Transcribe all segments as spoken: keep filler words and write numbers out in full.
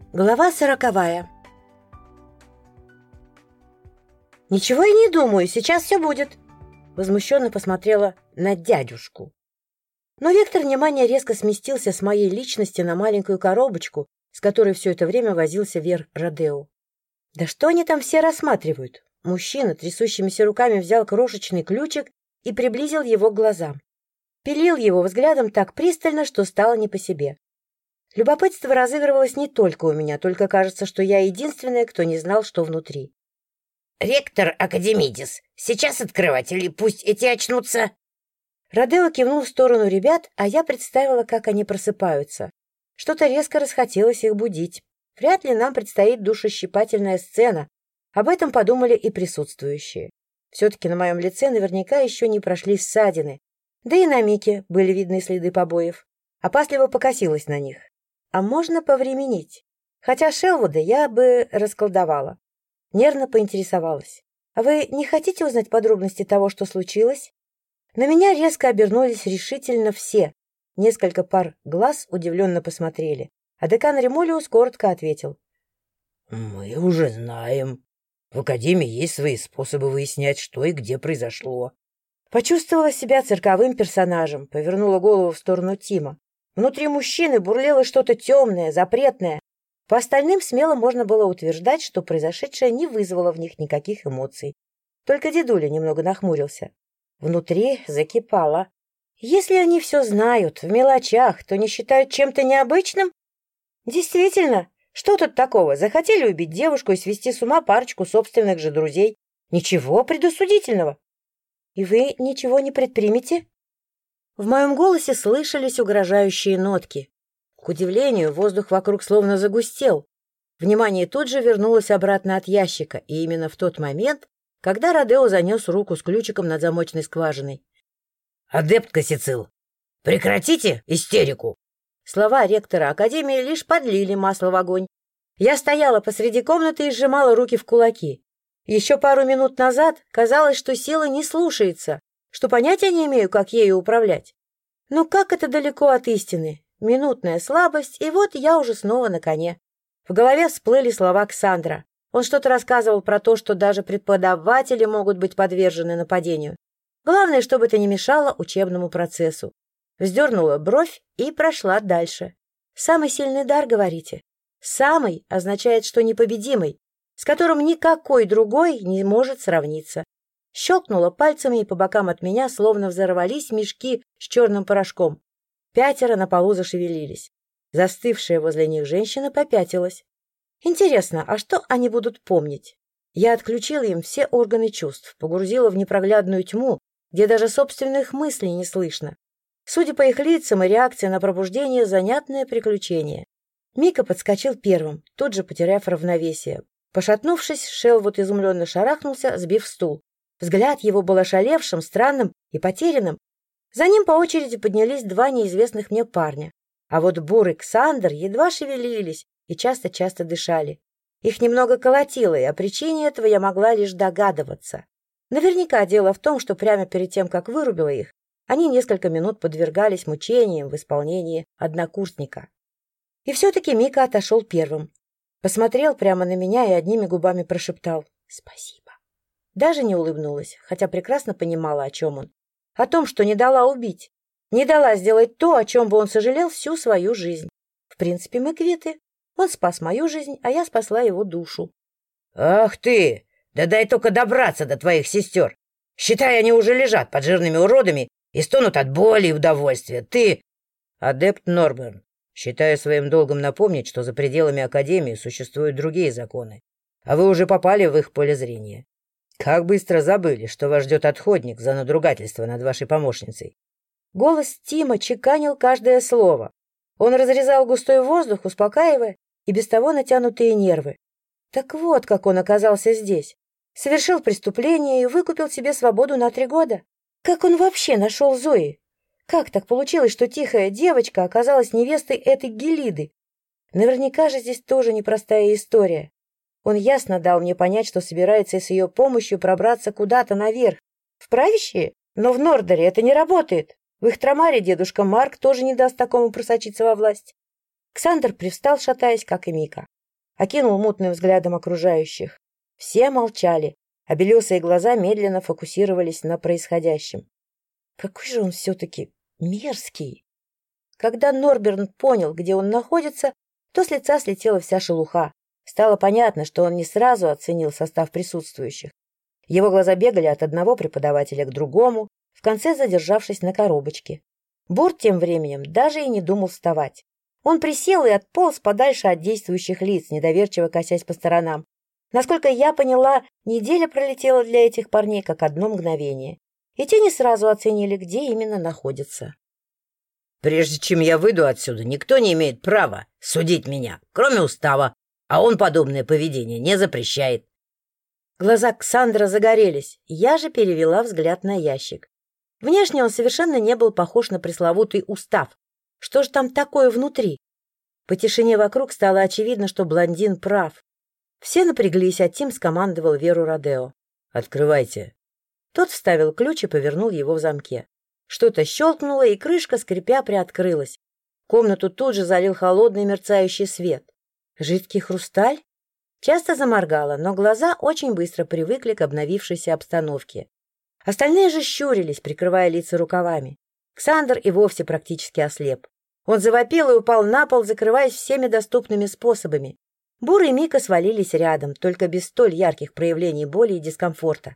Глава сороковая. «Ничего я не думаю, сейчас все будет!» Возмущенно посмотрела на дядюшку. Но вектор внимания резко сместился с моей личности на маленькую коробочку, с которой все это время возился Вер Родео. Да что они там все рассматривают? Мужчина трясущимися руками взял крошечный ключик и приблизил его к глазам. Пилил его взглядом так пристально, что стало не по себе. Любопытство разыгрывалось не только у меня, только кажется, что я единственная, кто не знал, что внутри. «Ректор Академидис, сейчас открывать или пусть эти очнутся?» Родео кивнул в сторону ребят, а я представила, как они просыпаются. Что-то резко расхотелось их будить. Вряд ли нам предстоит душещипательная сцена. Об этом подумали и присутствующие. Все-таки на моем лице наверняка еще не прошли ссадины. Да и на Мике были видны следы побоев. Опасливо покосилась на них. А можно повременить? Хотя Шелвуда я бы расколдовала. Нервно поинтересовалась. А вы не хотите узнать подробности того, что случилось? На меня резко обернулись решительно все. Несколько пар глаз удивленно посмотрели. А декан Ремулиус коротко ответил. «Мы уже знаем. В Академии есть свои способы выяснять, что и где произошло». Почувствовала себя цирковым персонажем, повернула голову в сторону Тима. Внутри мужчины бурлило что-то темное, запретное. По остальным смело можно было утверждать, что произошедшее не вызвало в них никаких эмоций. Только дедуля немного нахмурился. Внутри закипало. Если они все знают, в мелочах, то не считают чем-то необычным? Действительно, что тут такого? Захотели убить девушку и свести с ума парочку собственных же друзей. Ничего предосудительного. И вы ничего не предпримете? В моем голосе слышались угрожающие нотки. К удивлению, воздух вокруг словно загустел. Внимание тут же вернулось обратно от ящика, и именно в тот момент, когда Родео занес руку с ключиком над замочной скважиной. «Адепт Кассицил, прекратите истерику!» Слова ректора Академии лишь подлили масло в огонь. Я стояла посреди комнаты и сжимала руки в кулаки. Еще пару минут назад казалось, что сила не слушается, что понятия не имею, как ею управлять. Но как это далеко от истины? Минутная слабость, и вот я уже снова на коне. В голове всплыли слова Ксандра. Он что-то рассказывал про то, что даже преподаватели могут быть подвержены нападению. Главное, чтобы это не мешало учебному процессу. Вздернула бровь и прошла дальше. Самый сильный дар, говорите? Самый означает, что непобедимый, с которым никакой другой не может сравниться. Щелкнула пальцами, и по бокам от меня словно взорвались мешки с черным порошком. Пятеро на полу зашевелились. Застывшая возле них женщина попятилась. Интересно, а что они будут помнить? Я отключила им все органы чувств, погрузила в непроглядную тьму, где даже собственных мыслей не слышно. Судя по их лицам и реакции на пробуждение, занятное приключение. Мика подскочил первым, тут же потеряв равновесие. Пошатнувшись, Шелвуд изумленно шарахнулся, сбив стул. Взгляд его был ошалевшим, странным и потерянным. За ним по очереди поднялись два неизвестных мне парня. А вот Бур и Ксандр едва шевелились и часто-часто дышали. Их немного колотило, и о причине этого я могла лишь догадываться. Наверняка дело в том, что прямо перед тем, как вырубила их, они несколько минут подвергались мучениям в исполнении однокурсника. И все-таки Мика отошел первым. Посмотрел прямо на меня и одними губами прошептал «Спасибо». Даже не улыбнулась, хотя прекрасно понимала, о чем он. О том, что не дала убить. Не дала сделать то, о чем бы он сожалел всю свою жизнь. В принципе, мы квиты. Он спас мою жизнь, а я спасла его душу. «Ах ты! Да дай только добраться до твоих сестер! Считай, они уже лежат под жирными уродами и стонут от боли и удовольствия. Ты...» «Адепт Норберн, считаю своим долгом напомнить, что за пределами Академии существуют другие законы, а вы уже попали в их поле зрения. Как быстро забыли, что вас ждет отходник за надругательство над вашей помощницей». Голос Тима чеканил каждое слово. Он разрезал густой воздух, успокаивая и без того натянутые нервы. Так вот, как он оказался здесь. Совершил преступление и выкупил себе свободу на три года. Как он вообще нашел Зои? Как так получилось, что тихая девочка оказалась невестой этой Гелиды? Наверняка же здесь тоже непростая история. Он ясно дал мне понять, что собирается с ее помощью пробраться куда-то наверх. В правящие? Но в Нордере это не работает. В их Трамаре дедушка Марк тоже не даст такому просочиться во власть. Ксандр привстал, шатаясь, как и Мика. окинул мутным взглядом окружающих. Все молчали, а белесые глаза медленно фокусировались на происходящем. Какой же он все-таки мерзкий! Когда Норберн понял, где он находится, то с лица слетела вся шелуха. Стало понятно, что он не сразу оценил состав присутствующих. Его глаза бегали от одного преподавателя к другому, в конце задержавшись на коробочке. Бурт тем временем даже и не думал вставать. Он присел и отполз подальше от действующих лиц, недоверчиво косясь по сторонам. Насколько я поняла, неделя пролетела для этих парней как одно мгновение. И те не сразу оценили, где именно находятся. «Прежде чем я выйду отсюда, никто не имеет права судить меня, кроме устава, а он подобное поведение не запрещает». Глаза Ксандра загорелись, я же перевела взгляд на ящик. Внешне он совершенно не был похож на пресловутый устав. Что же там такое внутри? По тишине вокруг стало очевидно, что блондин прав. Все напряглись, а Тим скомандовал Веру Родео. «Открывайте». Тот вставил ключ и повернул его в замке. Что-то щелкнуло, и крышка, скрипя, приоткрылась. Комнату тут же залил холодный мерцающий свет. Жидкий хрусталь? Часто заморгала, но глаза очень быстро привыкли к обновившейся обстановке. Остальные же щурились, прикрывая лица рукавами. Ксандр и вовсе практически ослеп. Он завопил и упал на пол, закрываясь всеми доступными способами. Бур и Мика свалились рядом, только без столь ярких проявлений боли и дискомфорта.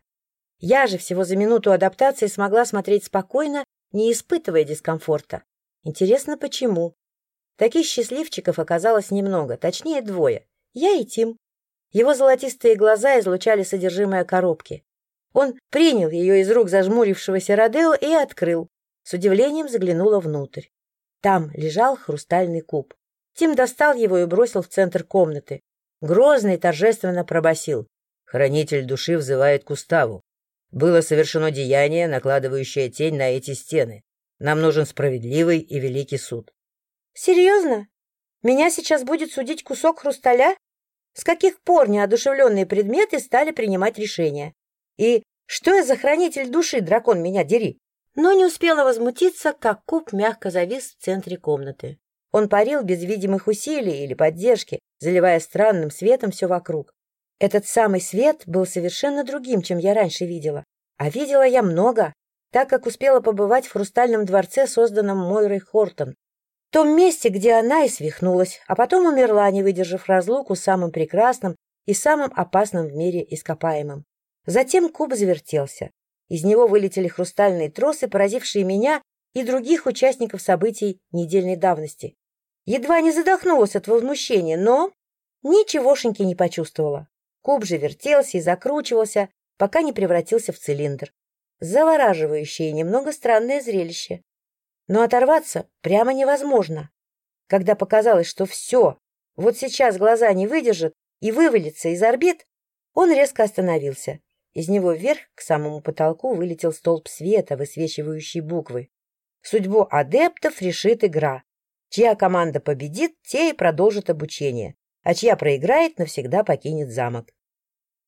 Я же всего за минуту адаптации смогла смотреть спокойно, не испытывая дискомфорта. Интересно, почему? Таких счастливчиков оказалось немного, точнее двое. Я и Тим. Его золотистые глаза излучали содержимое коробки. Он принял ее из рук зажмурившегося Родео и открыл. С удивлением заглянула внутрь. Там лежал хрустальный куб. Тим достал его и бросил в центр комнаты. Грозный торжественно пробасил: «Хранитель души взывает к уставу. Было совершено деяние, накладывающее тень на эти стены. Нам нужен справедливый и великий суд». «Серьезно? Меня сейчас будет судить кусок хрусталя? С каких пор неодушевленные предметы стали принимать решения? И что я за хранитель души, дракон меня дери?» Но не успела возмутиться, как куб мягко завис в центре комнаты. Он парил без видимых усилий или поддержки, заливая странным светом все вокруг. Этот самый свет был совершенно другим, чем я раньше видела. А видела я много, так как успела побывать в хрустальном дворце, созданном Мойрой Хортон. В том месте, где она и свихнулась, а потом умерла, не выдержав разлуку с самым прекрасным и самым опасным в мире ископаемым. Затем куб завертелся. Из него вылетели хрустальные тросы, поразившие меня и других участников событий недельной давности. Едва не задохнулась от возмущения, но ничегошеньки не почувствовала. Куб же вертелся и закручивался, пока не превратился в цилиндр. Завораживающее и немного странное зрелище. Но оторваться прямо невозможно. Когда показалось, что все, вот сейчас глаза не выдержат и вывалится из орбит, он резко остановился. Из него вверх к самому потолку вылетел столб света, высвечивающий буквы. Судьбу адептов решит игра. Чья команда победит, те и продолжат обучение, а чья проиграет, навсегда покинет замок.